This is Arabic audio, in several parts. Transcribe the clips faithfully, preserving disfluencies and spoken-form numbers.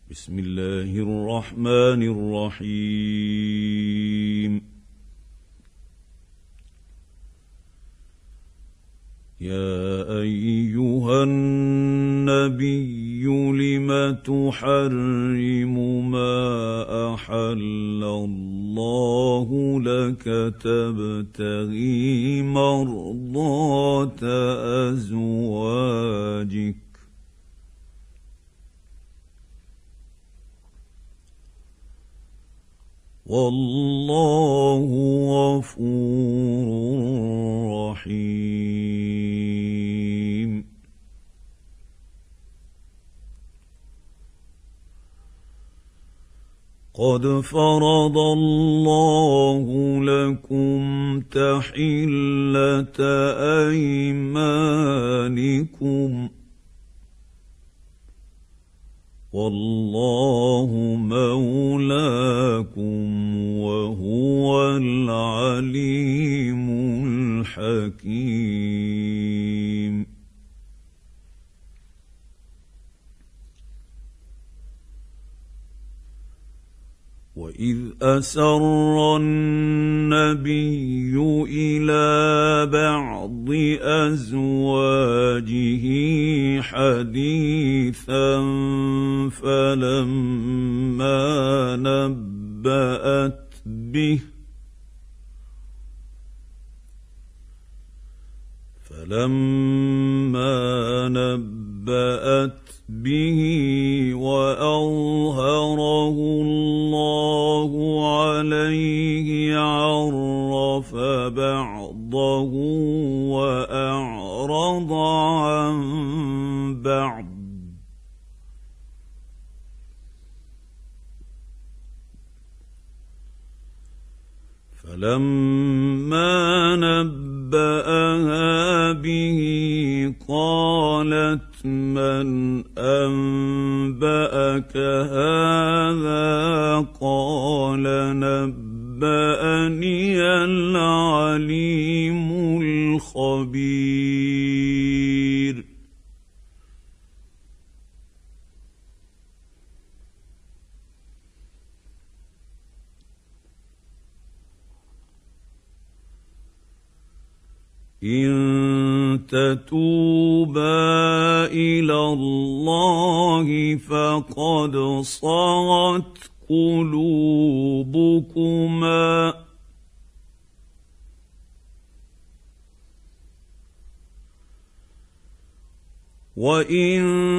بسم الله الرحمن الرحيم. يا أيها النبي لم تحرم ما أحل الله لك تبتغي مرضات أزواجك والله غفور رحيم. قد فرض الله لكم تحلة أيمانكم والله مولاكم وهو العليم الحكيم. وإذ أسر النبي إلى بعض أزواجه حديثا فلما نبأت به فلما نبأت به وأظهره الله عليه عرف بعضه وأعرض عن بعض فلما نبأها به قالت من أنبأك هذا قال نبأني العليم الخبير. إن تتوبا إلى الله فقد صغت قلوبكما وإن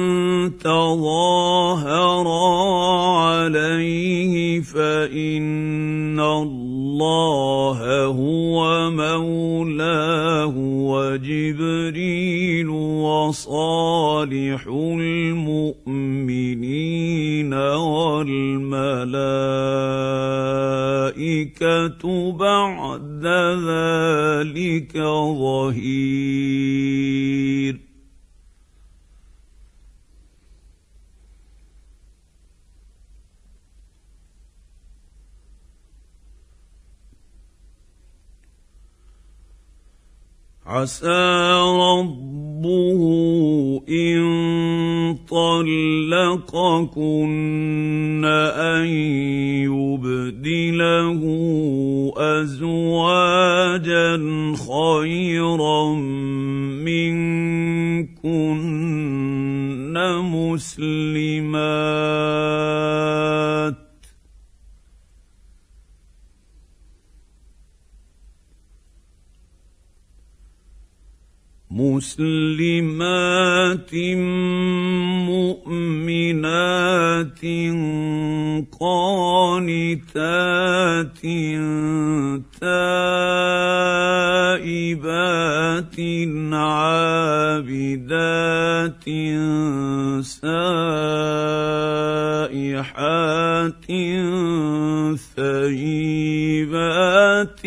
تظاهرا عليه فإن الله هو مولاه وجبريل وصالح المؤمنين والملائكة بعد ذلك ظهير. عسى ربه إن طلقكن أن يبدله أزواجا خيرا منكن مسلمات مسلمات مؤمنات قانتات تائبات عابدات سائحات ثيبات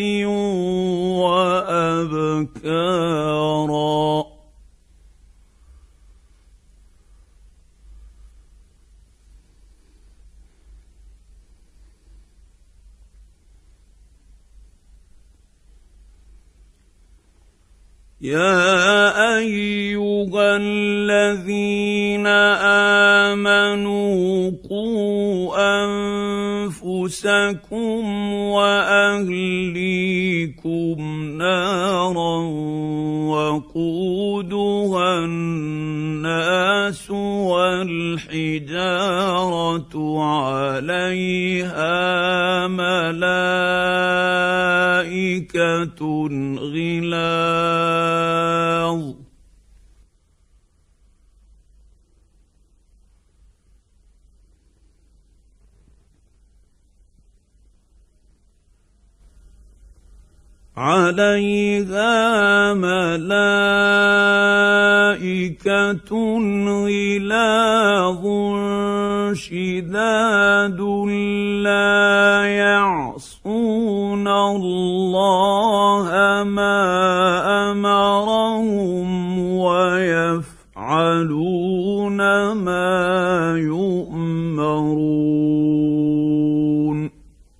وأبكارا. يا أيها الذين آمنوا قوا أنفسكم وأهليكم نارا وقودها الناس والحجارة عليها ملائكة غلاظ عليها ملائكة غلاظ شداد لا يعصون الله ما أمرهم ويفعلون ما يؤمرون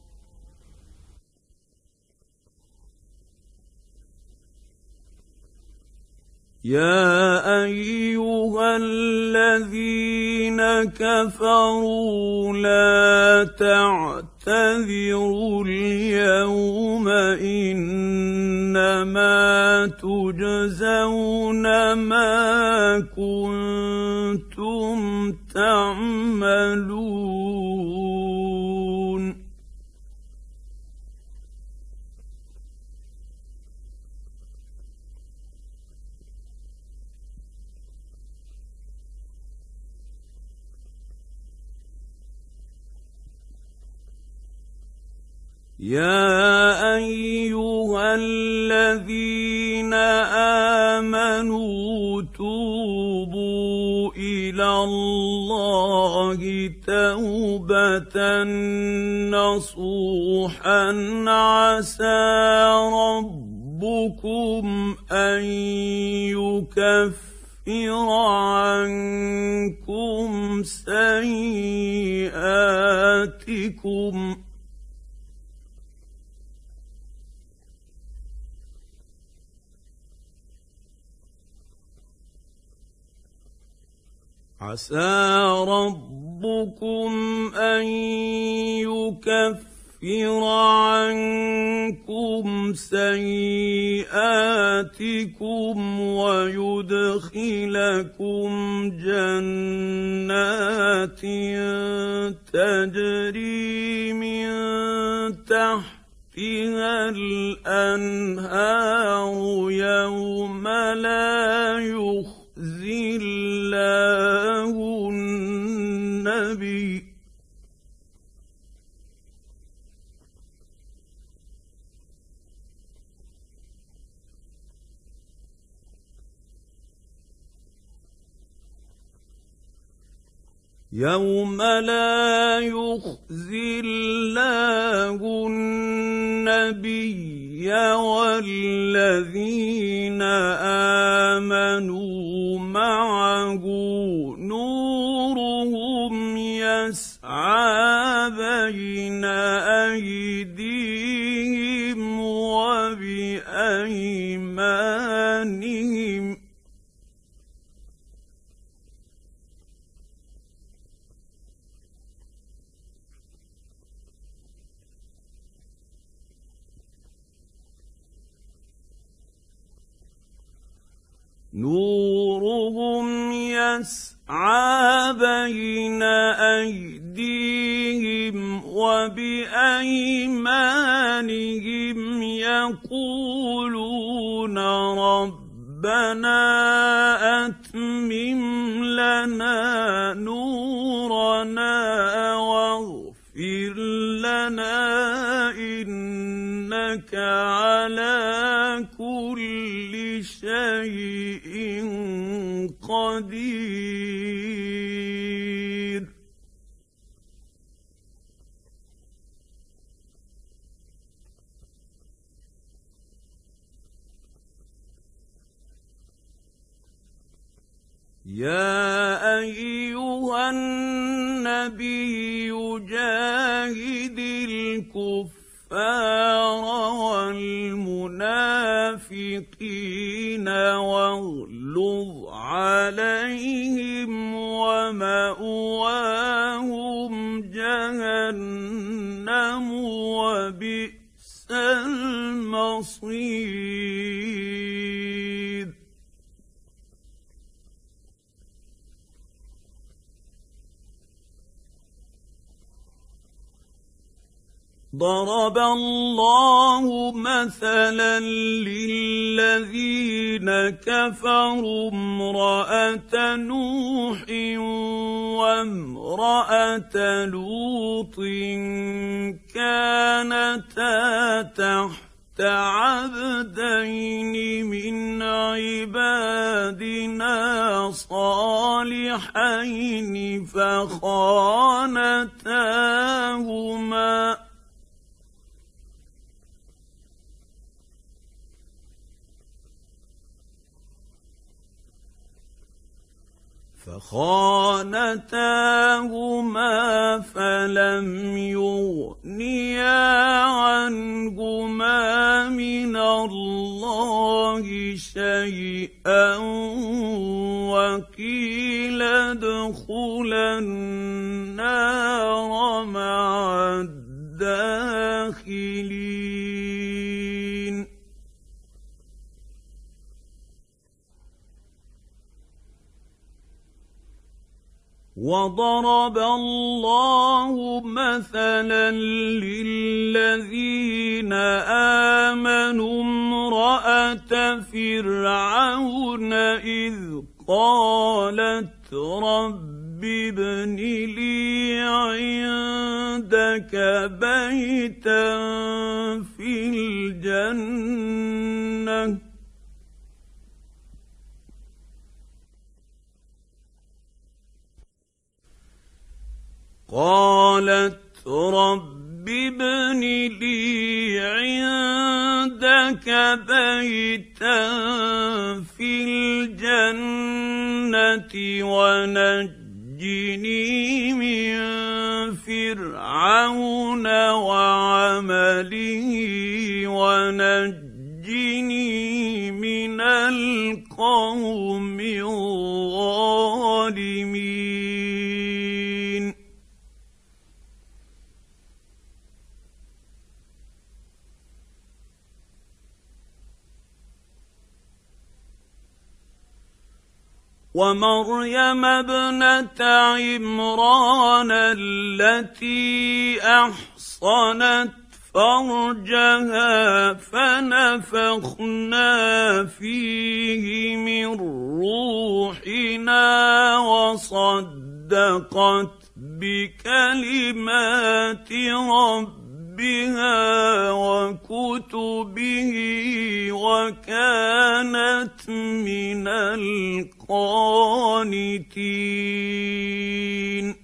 يا أيها الذين كفروا لا تعتذروا اليوم إنما تجزون ما كنتم تعملون يا أيها الذين آمنوا توبوا إلى الله توبة نصوحا عسى ربكم أن يكفر عنكم سيئاتكم عسى ربكم أن يكفر عنكم سيئاتكم ويدخلكم جنات تجري من تحتها الأنهار يوم لا يخزي الله النبي يوم لا يخزي الله النبي والذين آمنوا معه نورهم يسعى بين أيديهم وبأيمانهم نورهم يسعى بين أيديهم وبأيمانهم يقولون ربنا أتمم لنا نورنا واغفر لنا إنك على كل شيء قدير يا أيها النبي جاهد الكفار والمنافقين واغلظ عليهم فمأواهم جهنم وبئس المصير. ضرب الله مثلا للذين كفروا امرأة نوح وامرأة لوط كانتا تحت عبدين من عبادنا صالحين فخانتاهما فخانتاهما فلم يغنيا عنهما من الله شيئا وقيل ادخلا النار مع الداخلين. وضرب الله مثلا للذين آمنوا امرأة فرعون إذ قالت رب ابن لي عندك بيتا في الجنة قالت رب ابن لي عندك بيتا في الجنة ونجني من فرعون وعمله ونجني من القوم الظالمين. ومريم ابنة عمران التي أحصنت فرجها فنفخنا فيه من روحنا وصدقت بكلمات ربها وكتبه وكانت من القانتين.